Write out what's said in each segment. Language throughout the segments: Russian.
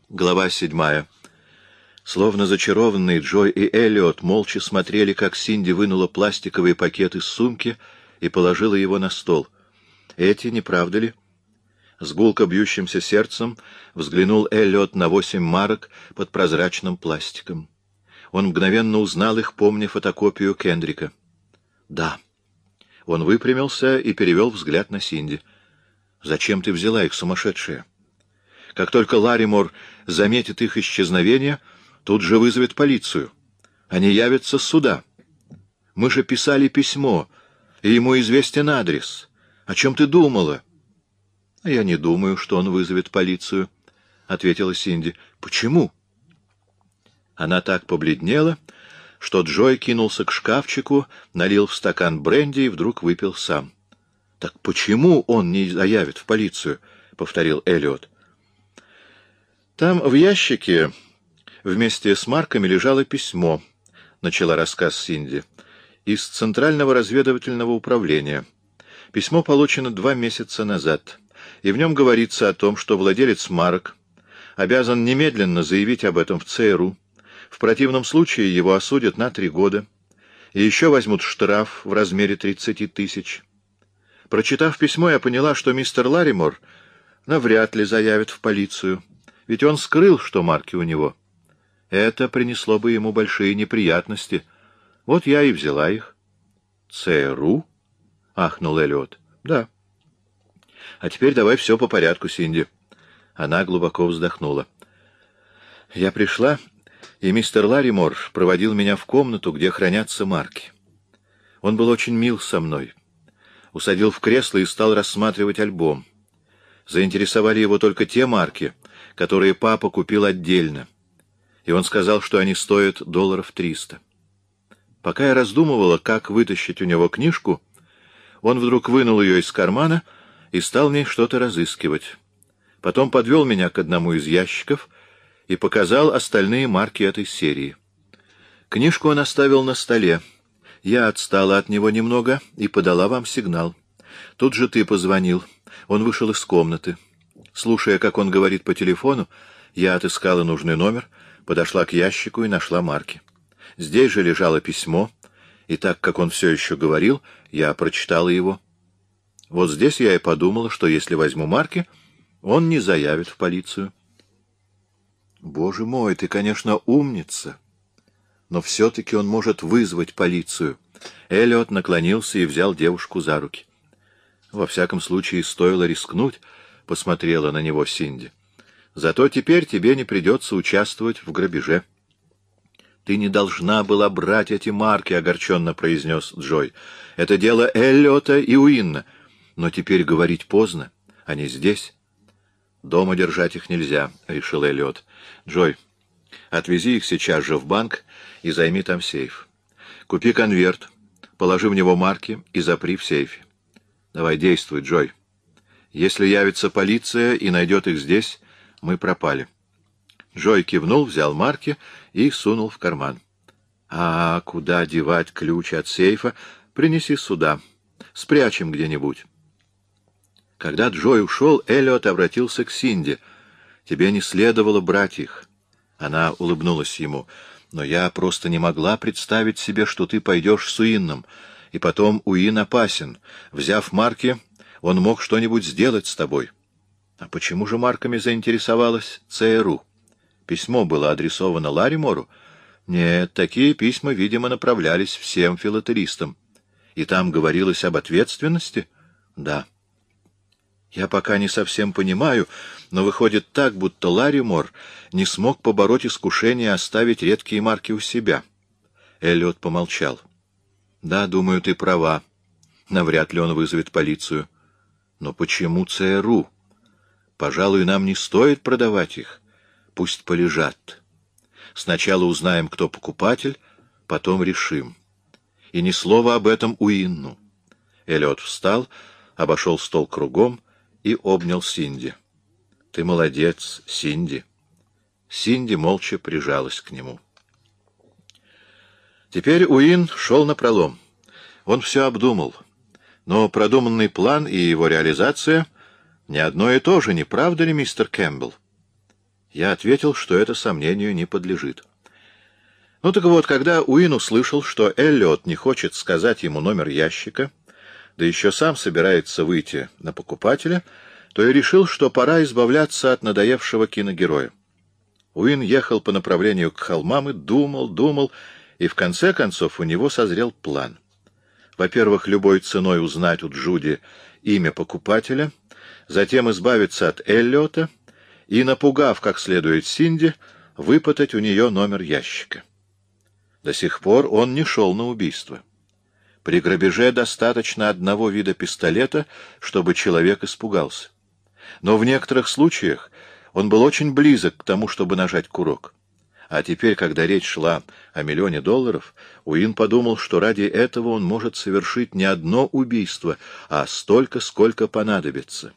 Глава 7. Словно зачарованные, Джой и Эллиот молча смотрели, как Синди вынула пластиковый пакет из сумки и положила его на стол. Эти, не правда ли? С гулко бьющимся сердцем взглянул Эллиот на 8 марок под прозрачным пластиком. Он мгновенно узнал их, помня фотокопию Кендрика. «Да». Он выпрямился и перевел взгляд на Синди. «Зачем ты взяла их, сумасшедшая? Как только Ларримор заметит их исчезновение, тут же вызовет полицию. Они явятся сюда. Мы же писали письмо, и ему известен адрес. О чем ты думала?» «Я не думаю, что он вызовет полицию», — ответила Синди. «Почему?» Она так побледнела, что Джой кинулся к шкафчику, налил в стакан бренди и вдруг выпил сам. «Так почему он не заявит в полицию?» — повторил Эллиот. «Там в ящике вместе с марками лежало письмо», — начала рассказ Синди, — «из Центрального разведывательного управления. Письмо получено 2 месяца назад, и в нем говорится о том, что владелец марок обязан немедленно заявить об этом в ЦРУ. В противном случае его осудят на 3 года, и еще возьмут штраф в размере 30 тысяч. Прочитав письмо, я поняла, что мистер Ларримор навряд ли заявит в полицию, ведь он скрыл, что марки у него. Это принесло бы ему большие неприятности. Вот я и взяла их». «ЦРУ?» — ахнул Эллиот. «Да». «А теперь давай все по порядку, Синди». Она глубоко вздохнула. «Я пришла, и мистер Ларримор проводил меня в комнату, где хранятся марки. Он был очень мил со мной. Усадил в кресло и стал рассматривать альбом. Заинтересовали его только те марки, которые папа купил отдельно, и он сказал, что они стоят $300. Пока я раздумывала, как вытащить у него книжку, он вдруг вынул ее из кармана и стал в ней что-то разыскивать. Потом подвел меня к одному из ящиков и показал остальные марки этой серии. Книжку он оставил на столе. Я отстала от него немного и подала вам сигнал. Тут же ты позвонил. Он вышел из комнаты. Слушая, как он говорит по телефону, я отыскала нужный номер, подошла к ящику и нашла марки. Здесь же лежало письмо, и так как он все еще говорил, я прочитала его. Вот здесь я и подумала, что если возьму марки, он не заявит в полицию». «Боже мой, ты, конечно, умница, но все-таки он может вызвать полицию». Эллиот наклонился и взял девушку за руки. «Во всяком случае, стоило рискнуть», — посмотрела на него Синди. «Зато теперь тебе не придется участвовать в грабеже». «Ты не должна была брать эти марки», — огорченно произнес Джой. «Это дело Эллиота и Уинна. Но теперь говорить поздно. Они здесь». «Дома держать их нельзя», — решил Эллиот. «Джой, отвези их сейчас же в банк и займи там сейф. Купи конверт, положи в него марки и запри в сейфе. Давай, действуй, Джой. Если явится полиция и найдет их здесь, мы пропали». Джой кивнул, взял марки и сунул в карман. «А куда девать ключ от сейфа? Принеси сюда. Спрячем где-нибудь». Когда Джой ушел, Эллиот обратился к Синди. «Тебе не следовало брать их». Она улыбнулась ему. «Но я просто не могла представить себе, что ты пойдешь с Уинном. И потом Уин опасен. Взяв марки, он мог что-нибудь сделать с тобой». «А почему же марками заинтересовалась ЦРУ? Письмо было адресовано Ларримору?» «Нет, такие письма, видимо, направлялись всем филателистам. И там говорилось об ответственности?» «Да». «Я пока не совсем понимаю, но выходит так, будто Ларримор не смог побороть искушение оставить редкие марки у себя». Эллиот помолчал. «Да, думаю, ты права. Навряд ли он вызовет полицию. Но почему ЦРУ? Пожалуй, нам не стоит продавать их. Пусть полежат. Сначала узнаем, кто покупатель, потом решим. И ни слова об этом Уинну». Эллиот встал, обошел стол кругом и обнял Синди. «Ты молодец, Синди». Синди молча прижалась к нему. Теперь Уин шел напролом. Он все обдумал. Но продуманный план и его реализация — не одно и то же, не правда ли, мистер Кэмпбелл? Я ответил, что это сомнению не подлежит. Ну так вот, когда Уин услышал, что Эллиот не хочет сказать ему номер ящика, да еще сам собирается выйти на покупателя, то я решил, что пора избавляться от надоевшего киногероя. Уин ехал по направлению к холмам и думал, и в конце концов у него созрел план. Во-первых, любой ценой узнать у Джуди имя покупателя, затем избавиться от Эллиота и, напугав как следует Синди, выпытать у нее номер ящика. До сих пор он не шел на убийство. При грабеже достаточно одного вида пистолета, чтобы человек испугался. Но в некоторых случаях он был очень близок к тому, чтобы нажать курок. А теперь, когда речь шла о $1 миллион, Уин подумал, что ради этого он может совершить не одно убийство, а столько, сколько понадобится.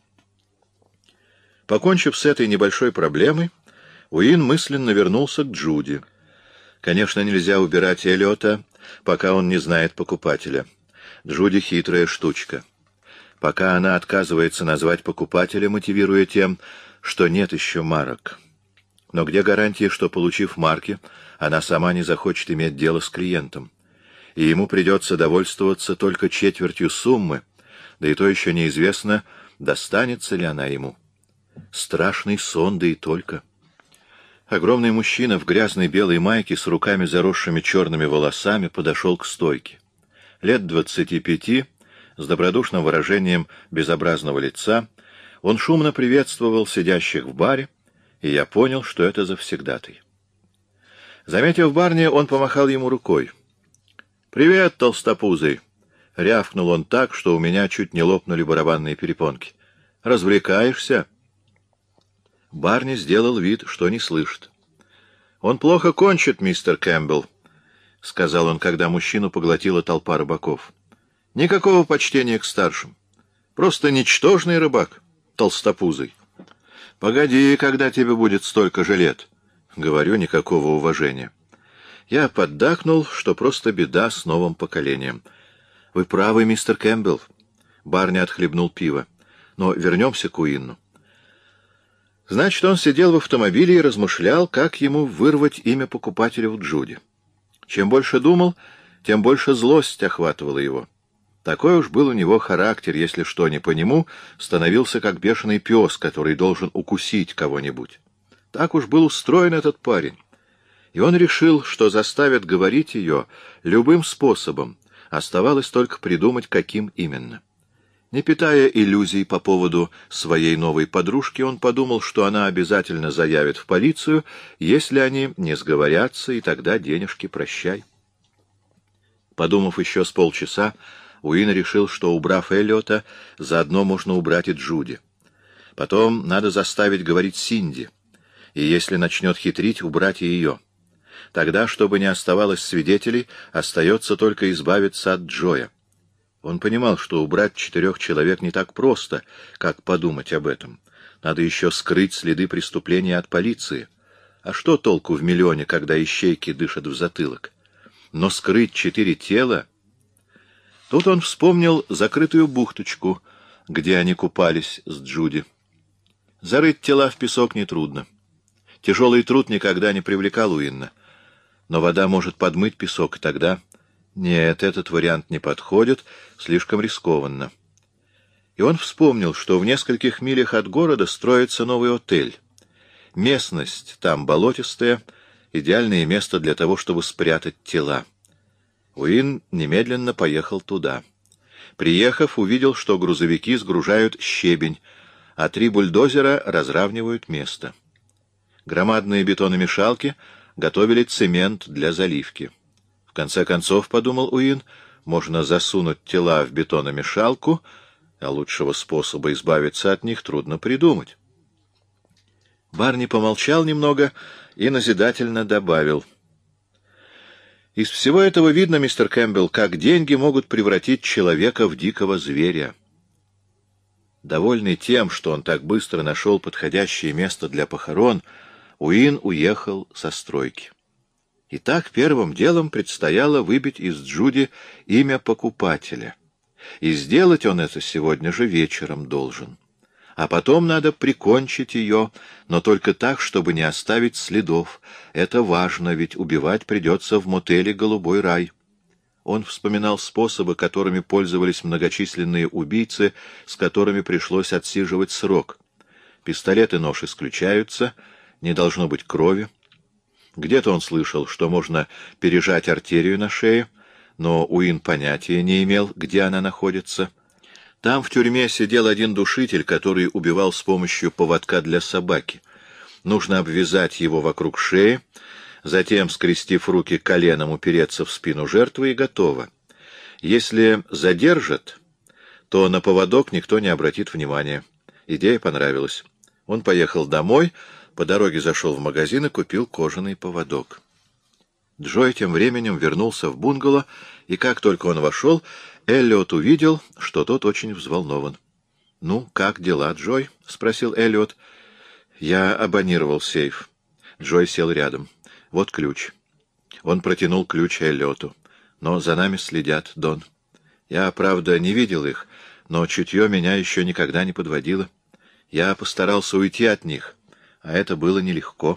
Покончив с этой небольшой проблемой, Уин мысленно вернулся к Джуди. Конечно, нельзя убирать Эллиота, пока он не знает покупателя. Джуди хитрая штучка. Пока она отказывается назвать покупателя, мотивируя тем, что нет еще марок. Но где гарантия, что, получив марки, она сама не захочет иметь дело с клиентом? И ему придется довольствоваться только четвертью суммы, да и то еще неизвестно, достанется ли она ему. Страшный сон, да и только. Огромный мужчина в грязной белой майке с руками, заросшими черными волосами, подошел к стойке. Лет 25, с добродушным выражением безобразного лица, он шумно приветствовал сидящих в баре, и я понял, что это завсегдатый. Заметив Барни, он помахал ему рукой. «Привет, толстопузый!» — рявкнул он так, что у меня чуть не лопнули барабанные перепонки. «Развлекаешься?» Барни сделал вид, что не слышит. «Он плохо кончит, мистер Кэмпбелл», — сказал он, когда мужчину поглотила толпа рыбаков. «Никакого почтения к старшим. Просто ничтожный рыбак, толстопузый. Погоди, когда тебе будет столько же лет». Говорю, никакого уважения. Я поддакнул, что просто беда с новым поколением. «Вы правы, мистер Кэмпбелл». Барни отхлебнул пиво. «Но вернемся к Уинну». Значит, он сидел в автомобиле и размышлял, как ему вырвать имя покупателя у Джуди. Чем больше думал, тем больше злость охватывала его. Такой уж был у него характер, если что не по нему, становился как бешеный пес, который должен укусить кого-нибудь. Так уж был устроен этот парень. И он решил, что заставит говорить ее любым способом, оставалось только придумать, каким именно. Не питая иллюзий по поводу своей новой подружки, он подумал, что она обязательно заявит в полицию, если они не сговорятся, и тогда денежки прощай. Подумав еще с полчаса, Уин решил, что, убрав Эллиота, заодно можно убрать и Джуди. Потом надо заставить говорить Синди, и если начнет хитрить, убрать и ее. Тогда, чтобы не оставалось свидетелей, остается только избавиться от Джоя. Он понимал, что убрать 4 человек не так просто, как подумать об этом. Надо еще скрыть следы преступления от полиции. А что толку в миллионе, когда ищейки дышат в затылок? Но скрыть 4 тела... Тут он вспомнил закрытую бухточку, где они купались с Джуди. Зарыть тела в песок нетрудно. Тяжелый труд никогда не привлекал Уинна. Но вода может подмыть песок, и тогда... Нет, этот вариант не подходит, слишком рискованно. И он вспомнил, что в нескольких милях от города строится новый отель. Местность там болотистая, идеальное место для того, чтобы спрятать тела. Уин немедленно поехал туда. Приехав, увидел, что грузовики сгружают щебень, а 3 бульдозера разравнивают место. Громадные бетономешалки готовили цемент для заливки. В конце концов, подумал Уин, можно засунуть тела в бетономешалку, а лучшего способа избавиться от них трудно придумать. Барни помолчал немного и назидательно добавил: «Из всего этого видно, мистер Кэмпбелл, как деньги могут превратить человека в дикого зверя». Довольный тем, что он так быстро нашел подходящее место для похорон, Уин уехал со стройки. Итак, первым делом предстояло выбить из Джуди имя покупателя. И сделать он это сегодня же вечером должен. А потом надо прикончить ее, но только так, чтобы не оставить следов. Это важно, ведь убивать придется в мотеле «Голубой рай». Он вспоминал способы, которыми пользовались многочисленные убийцы, с которыми пришлось отсиживать срок. Пистолет и нож исключаются, не должно быть крови. Где-то он слышал, что можно пережать артерию на шее, но Уин понятия не имел, где она находится. Там в тюрьме сидел один душитель, который убивал с помощью поводка для собаки. Нужно обвязать его вокруг шеи, затем, скрестив руки коленом, упереться в спину жертвы, и готово. Если задержат, то на поводок никто не обратит внимания. Идея понравилась. Он поехал домой, по дороге зашел в магазин и купил кожаный поводок. Джой тем временем вернулся в бунгало, и как только он вошел, Эллиот увидел, что тот очень взволнован. — Ну, как дела, Джой? — спросил Эллиот. — Я абонировал сейф. Джой сел рядом. — Вот ключ. Он протянул ключ Эллиоту. — Но за нами следят, Дон. Я, правда, не видел их, но чутье меня еще никогда не подводило. Я постарался уйти от них, а это было нелегко.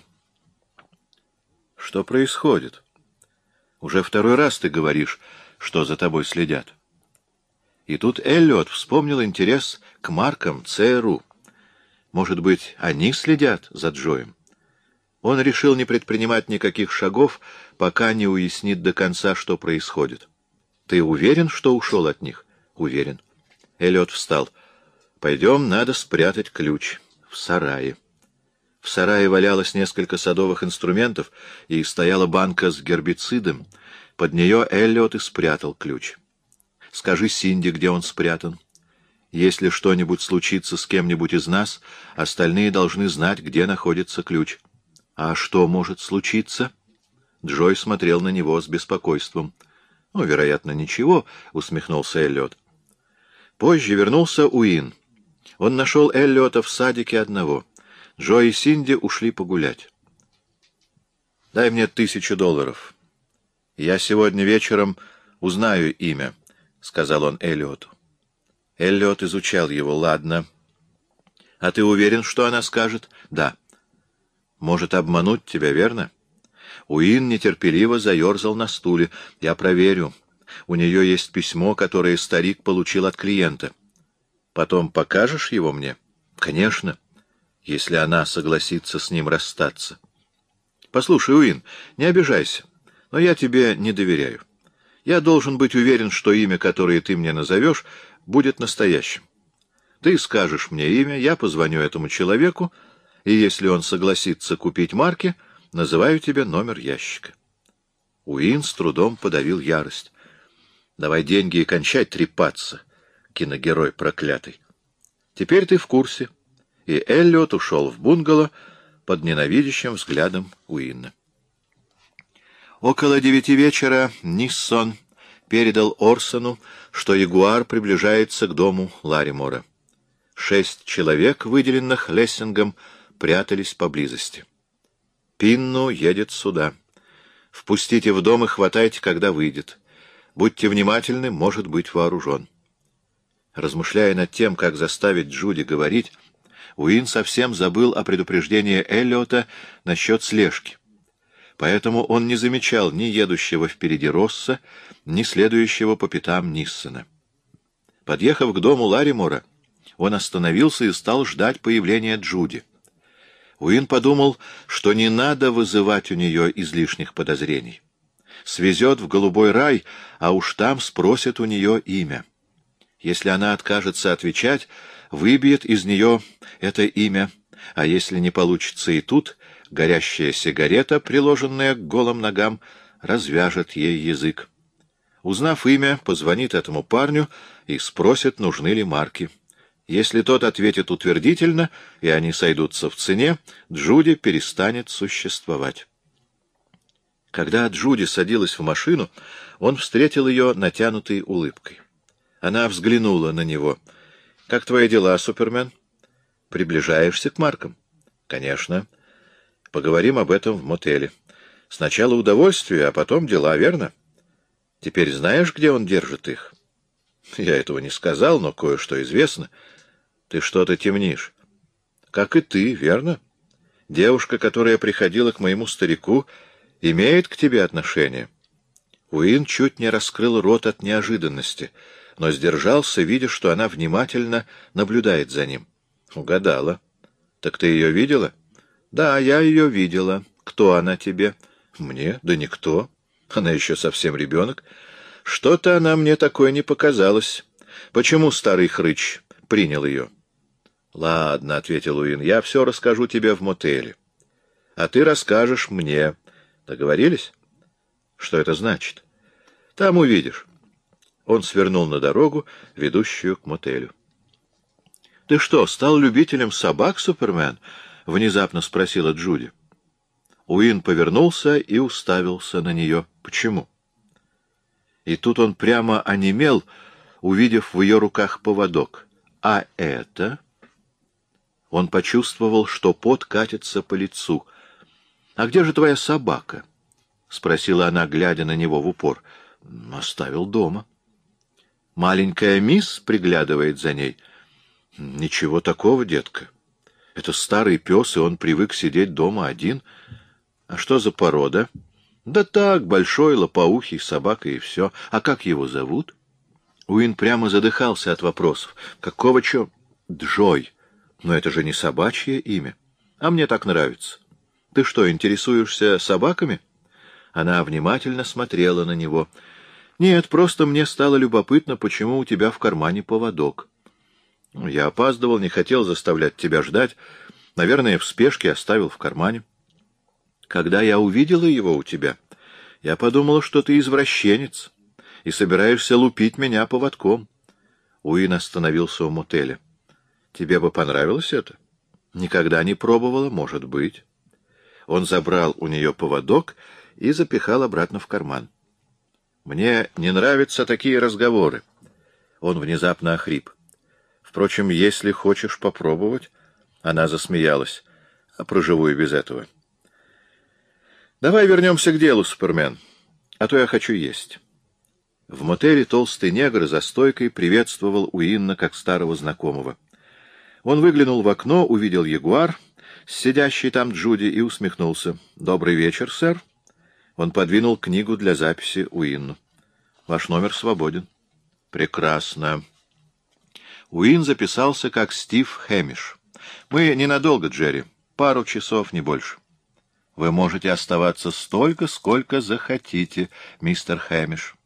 — Что происходит? Уже второй раз ты говоришь, что за тобой следят. И тут Эллиот вспомнил интерес к маркам ЦРУ. Может быть, они следят за Джоем? Он решил не предпринимать никаких шагов, пока не уяснит до конца, что происходит. — Ты уверен, что ушел от них? — Уверен. Эллиот встал. — Пойдем, надо спрятать ключ в сарае. В сарае валялось несколько садовых инструментов, и стояла банка с гербицидом. Под нее Эллиот и спрятал ключ. Скажи Синди, где он спрятан. Если что-нибудь случится с кем-нибудь из нас, остальные должны знать, где находится ключ. А что может случиться? Джой смотрел на него с беспокойством. — Ну, вероятно, ничего, — усмехнулся Эллиот. Позже вернулся Уин. Он нашел Эллиота в садике одного. Джо и Синди ушли погулять. — Дай мне $1000. Я сегодня вечером узнаю имя, — сказал он Эллиоту. Эллиот изучал его. — Ладно. — А ты уверен, что она скажет? — Да. — Может обмануть тебя, верно? Уин нетерпеливо заерзал на стуле. — Я проверю. У нее есть письмо, которое старик получил от клиента. Потом покажешь его мне? — Конечно, если она согласится с ним расстаться. — Послушай, Уин, не обижайся, но я тебе не доверяю. Я должен быть уверен, что имя, которое ты мне назовешь, будет настоящим. Ты скажешь мне имя, я позвоню этому человеку, и если он согласится купить марки, называю тебе номер ящика. Уин с трудом подавил ярость. — Давай деньги и кончай трепаться, киногерой проклятый. Теперь ты в курсе. И Эллиот ушел в бунгало под ненавидящим взглядом Уинна. Около 9 вечера Ниссон передал Орсону, что ягуар приближается к дому Ларримора. 6 человек, выделенных Лессингом, прятались поблизости. «Пинну едет сюда. Впустите в дом и хватайте, когда выйдет. Будьте внимательны, может быть вооружен». Размышляя над тем, как заставить Джуди говорить, Уин совсем забыл о предупреждении Эллиота насчет слежки. Поэтому он не замечал ни едущего впереди Росса, ни следующего по пятам Ниссона. Подъехав к дому Ларримора, он остановился и стал ждать появления Джуди. Уин подумал, что не надо вызывать у нее излишних подозрений. Свезет в Голубой рай, а уж там спросят у нее имя. Если она откажется отвечать, выбьет из нее это имя, а если не получится и тут, горящая сигарета, приложенная к голым ногам, развяжет ей язык. Узнав имя, позвонит этому парню и спросит, нужны ли марки. Если тот ответит утвердительно, и они сойдутся в цене, Джуди перестанет существовать. Когда Джуди садилась в машину, он встретил ее натянутой улыбкой. Она взглянула на него. — Как твои дела, Супермен? — Приближаешься к маркам? — Конечно. Поговорим об этом в мотеле. Сначала удовольствие, а потом дела, верно? Теперь знаешь, где он держит их? — Я этого не сказал, но кое-что известно. — Ты что-то темнишь. как и ты, верно? Девушка, которая приходила к моему старику, имеет к тебе отношение. Уин чуть не раскрыл рот от неожиданности, но сдержался, видя, что она внимательно наблюдает за ним. Угадала. Так ты ее видела? Да, я ее видела. Кто она тебе? Мне? Да никто. Она еще совсем ребенок. Что-то она мне такое не показалась. Почему старый хрыч принял ее? Ладно, — ответил Уин, — я все расскажу тебе в мотеле. А ты расскажешь мне. Договорились? Что это значит? Там увидишь. Он свернул на дорогу, ведущую к мотелю. — Ты что, стал любителем собак, Супермен? — внезапно спросила Джуди. Уин повернулся и уставился на нее. — Почему? И тут он прямо онемел, увидев в ее руках поводок. — А это? Он почувствовал, что пот катится по лицу. — А где же твоя собака? — спросила она, глядя на него в упор. — Оставил дома. — Маленькая мисс приглядывает за ней. — Ничего такого, детка. Это старый пес, и он привык сидеть дома один. — А что за порода? — Да так, большой, лопоухий, собака и все. А как его зовут? Уин прямо задыхался от вопросов. — Какого чё? — Джой. Но это же не собачье имя. А мне так нравится. Ты что, интересуешься собаками? Она внимательно смотрела на него. Нет, просто мне стало любопытно, почему у тебя в кармане поводок. Я опаздывал, не хотел заставлять тебя ждать. Наверное, в спешке оставил в кармане. Когда я увидела его у тебя, я подумала, что ты извращенец и собираешься лупить меня поводком. Уин остановился у мотеля. Тебе бы понравилось это? Никогда не пробовала, может быть. Он забрал у нее поводок и запихал обратно в карман. Мне не нравятся такие разговоры. Он внезапно охрип. Впрочем, если хочешь попробовать... Она засмеялась. А проживу и без этого. Давай вернемся к делу, Супермен. А то я хочу есть. В мотеле толстый негр за стойкой приветствовал Уинна как старого знакомого. Он выглянул в окно, увидел ягуар, сидящий там Джуди, и усмехнулся. «Добрый вечер, сэр». Он подвинул книгу для записи Уинну. «Ваш номер свободен». «Прекрасно». Уин записался как Стив Хэмиш. «Мы ненадолго, Джерри. Пару часов, не больше». «Вы можете оставаться столько, сколько захотите, мистер Хэмиш».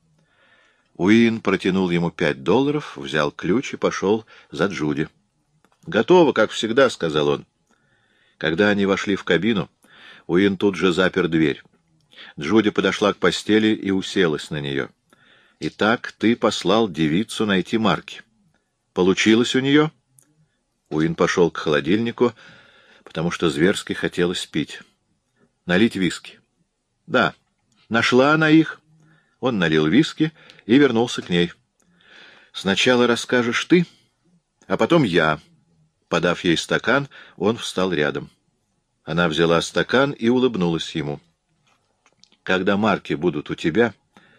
Уин протянул ему $5, взял ключ и пошел за Джуди. «Готово, как всегда», — сказал он. Когда они вошли в кабину, Уин тут же запер дверь. Джуди подошла к постели и уселась на нее. «Итак, ты послал девицу найти Марки. Получилось у нее?» Уин пошел к холодильнику, потому что зверски хотелось пить. «Налить виски?» «Да. Нашла она их?» Он налил виски и вернулся к ней. «Сначала расскажешь ты, а потом я». Подав ей стакан, он встал рядом. Она взяла стакан и улыбнулась ему. «Когда марки будут у тебя,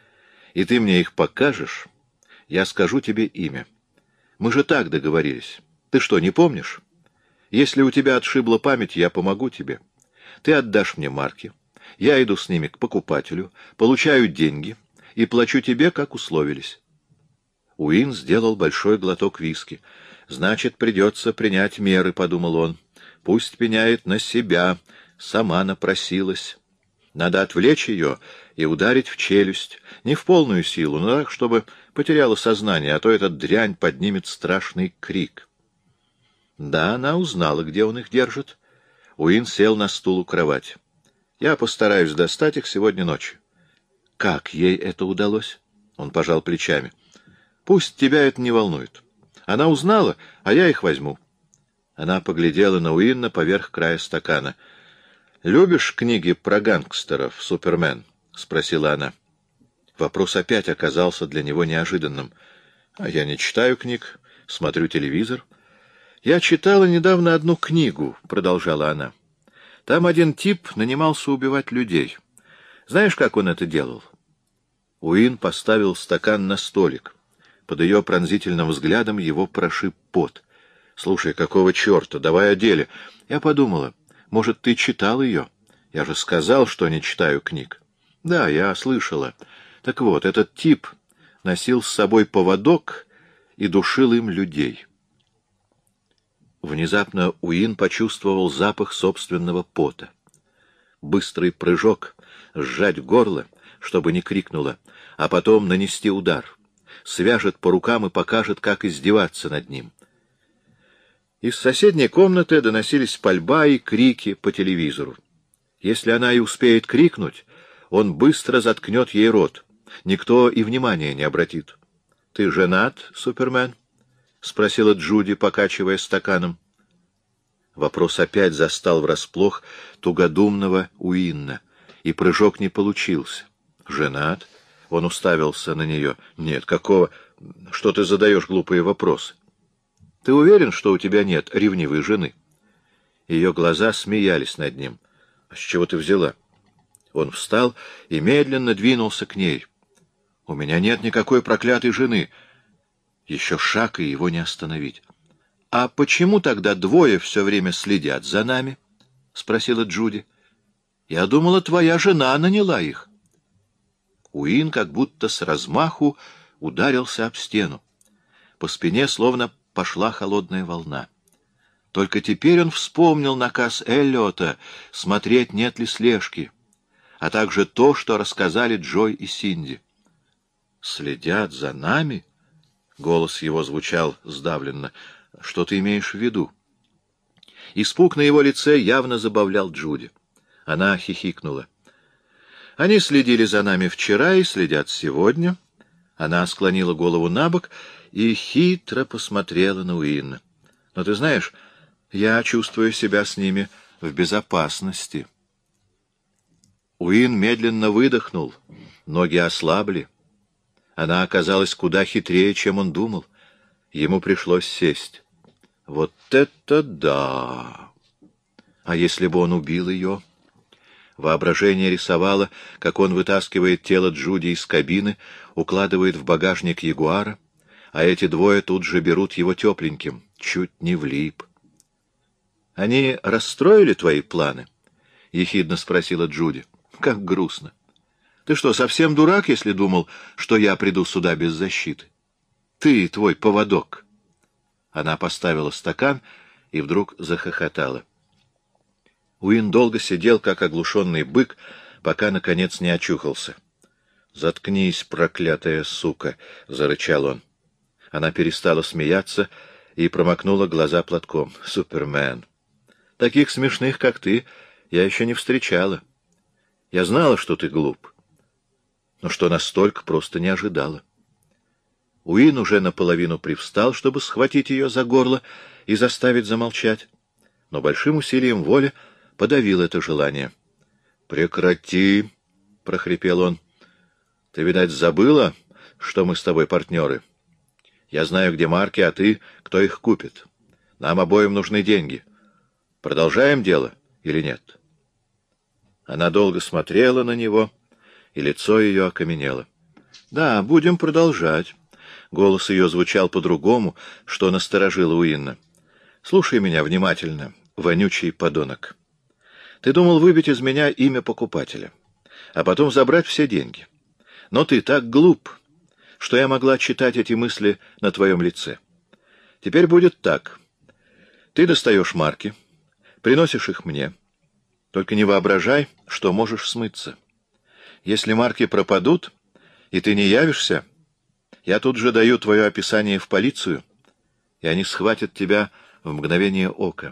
и ты мне их покажешь, я скажу тебе имя. Мы же так договорились. Ты что, не помнишь? Если у тебя отшибла память, я помогу тебе. Ты отдашь мне марки, я иду с ними к покупателю, получаю деньги и плачу тебе, как условились». Уин сделал большой глоток виски. «Значит, придется принять меры», — подумал он. «Пусть пеняет на себя, сама напросилась. Надо отвлечь ее и ударить в челюсть, не в полную силу, но так, чтобы потеряла сознание, а то эта дрянь поднимет страшный крик». Да, она узнала, где он их держит. Уин сел на стул у кровати. «Я постараюсь достать их сегодня ночью». «Как ей это удалось?» Он пожал плечами. «Пусть тебя это не волнует. Она узнала, а я их возьму». Она поглядела на Уинна поверх края стакана. «Любишь книги про гангстеров, Супермен?» — спросила она. Вопрос опять оказался для него неожиданным. «А я не читаю книг, смотрю телевизор». «Я читала недавно одну книгу», — продолжала она. «Там один тип нанимался убивать людей. Знаешь, как он это делал?» Уин поставил стакан на столик. Под ее пронзительным взглядом его прошиб пот. Слушай, какого черта? Давай о деле. Я подумала, может, ты читал ее? Я же сказал, что не читаю книг. Да, я слышала. Так вот, этот тип носил с собой поводок и душил им людей. Внезапно Уин почувствовал запах собственного пота. Быстрый прыжок, сжать горло, чтобы не крикнуло, а потом нанести удар. Свяжет по рукам и покажет, как издеваться над ним. Из соседней комнаты доносились пальба и крики по телевизору. Если она и успеет крикнуть, он быстро заткнет ей рот. Никто и внимания не обратит. — Ты женат, Супермен? — спросила Джуди, покачивая стаканом. Вопрос опять застал врасплох тугодумного Уинна, и прыжок не получился. — Женат? — он уставился на нее. — Нет, какого... Что ты задаешь глупые вопросы? — Ты уверен, что у тебя нет ревнивой жены? Ее глаза смеялись над ним. — А с чего ты взяла? Он встал и медленно двинулся к ней. — У меня нет никакой проклятой жены. Еще шаг, и его не остановить. — А почему тогда двое все время следят за нами? — спросила Джуди. — Я думала, твоя жена наняла их. Уин как будто с размаху ударился об стену. По спине словно пошла холодная волна. Только теперь он вспомнил наказ Эллиота смотреть, нет ли слежки, а также то, что рассказали Джой и Синди. «Следят за нами?» — голос его звучал сдавленно. «Что ты имеешь в виду?» Испуг на его лице явно забавлял Джуди. Она хихикнула. «Они следили за нами вчера и следят сегодня». Она склонила голову набок и хитро посмотрела на Уинна. «Но ты знаешь, я чувствую себя с ними в безопасности». Уин медленно выдохнул, ноги ослабли. Она оказалась куда хитрее, чем он думал. Ему пришлось сесть. Вот это да! А если бы он убил ее? Воображение рисовало, как он вытаскивает тело Джуди из кабины, укладывает в багажник Ягуара, а эти двое тут же берут его тепленьким. Чуть не влип. — Они расстроили твои планы? — ехидно спросила Джуди. — Как грустно. Ты что, совсем дурак, если думал, что я приду сюда без защиты? Ты, твой поводок. Она поставила стакан и вдруг захохотала. Уин долго сидел, как оглушенный бык, пока, наконец, не очухался. — Заткнись, проклятая сука! — зарычал он. Она перестала смеяться и промокнула глаза платком. — Супермен! Таких смешных, как ты, я еще не встречала. Я знала, что ты глуп, но что настолько просто не ожидала. Уин уже наполовину привстал, чтобы схватить ее за горло и заставить замолчать, но большим усилием воли подавил это желание. — Прекрати! — прохрипел он. — Ты, видать, забыла, что мы с тобой партнеры? Я знаю, где марки, а ты, кто их купит. Нам обоим нужны деньги. Продолжаем дело или нет? Она долго смотрела на него, и лицо ее окаменело. — Да, будем продолжать. Голос ее звучал по-другому, что насторожило Уинна. — Слушай меня внимательно, вонючий подонок. Ты думал выбить из меня имя покупателя, а потом забрать все деньги. Но ты так глуп, что я могла читать эти мысли на твоем лице. Теперь будет так. Ты достаешь марки, приносишь их мне. Только не воображай, что можешь смыться. Если марки пропадут, и ты не явишься, я тут же даю твое описание в полицию, и они схватят тебя в мгновение ока.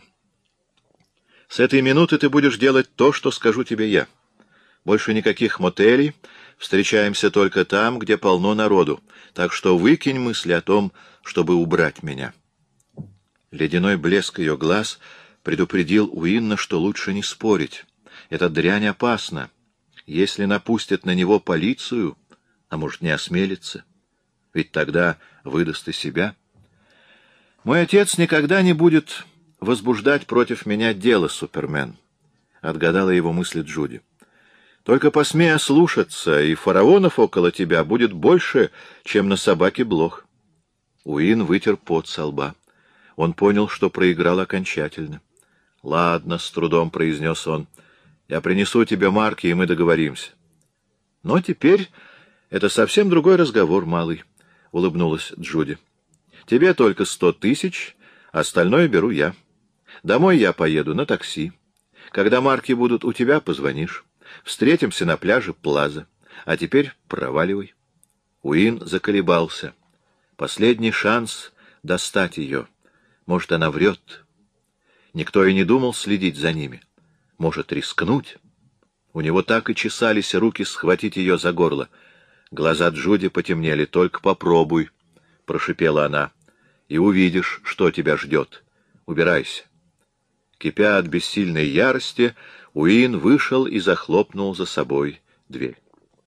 С этой минуты ты будешь делать то, что скажу тебе я. Больше никаких мотелей, встречаемся только там, где полно народу, так что выкинь мысли о том, чтобы убрать меня. Ледяной блеск ее глаз предупредил Уинна, что лучше не спорить. Эта дрянь опасна. Если напустят на него полицию, а может, не осмелится, ведь тогда выдаст и себя. Мой отец никогда не будет возбуждать против меня дело, Супермен, — отгадала его мысли Джуди. Только посмей ослушаться, и фараонов около тебя будет больше, чем на собаке блох. Уин вытер пот со лба. Он понял, что проиграл окончательно. «Ладно», — с трудом произнес он, — «я принесу тебе марки, и мы договоримся». «Но теперь это совсем другой разговор, малый», — улыбнулась Джуди. «Тебе только 100 тысяч, остальное беру я. Домой я поеду на такси. Когда марки будут у тебя, позвонишь. Встретимся на пляже Плаза. А теперь проваливай». Уин заколебался. Последний шанс достать ее. Может, она врет. Никто и не думал следить за ними. Может, рискнуть? У него так и чесались руки схватить ее за горло. Глаза Джуди потемнели. «Только попробуй», — прошипела она, — «и увидишь, что тебя ждет. Убирайся». Кипя от бессильной ярости, Уин вышел и захлопнул за собой дверь.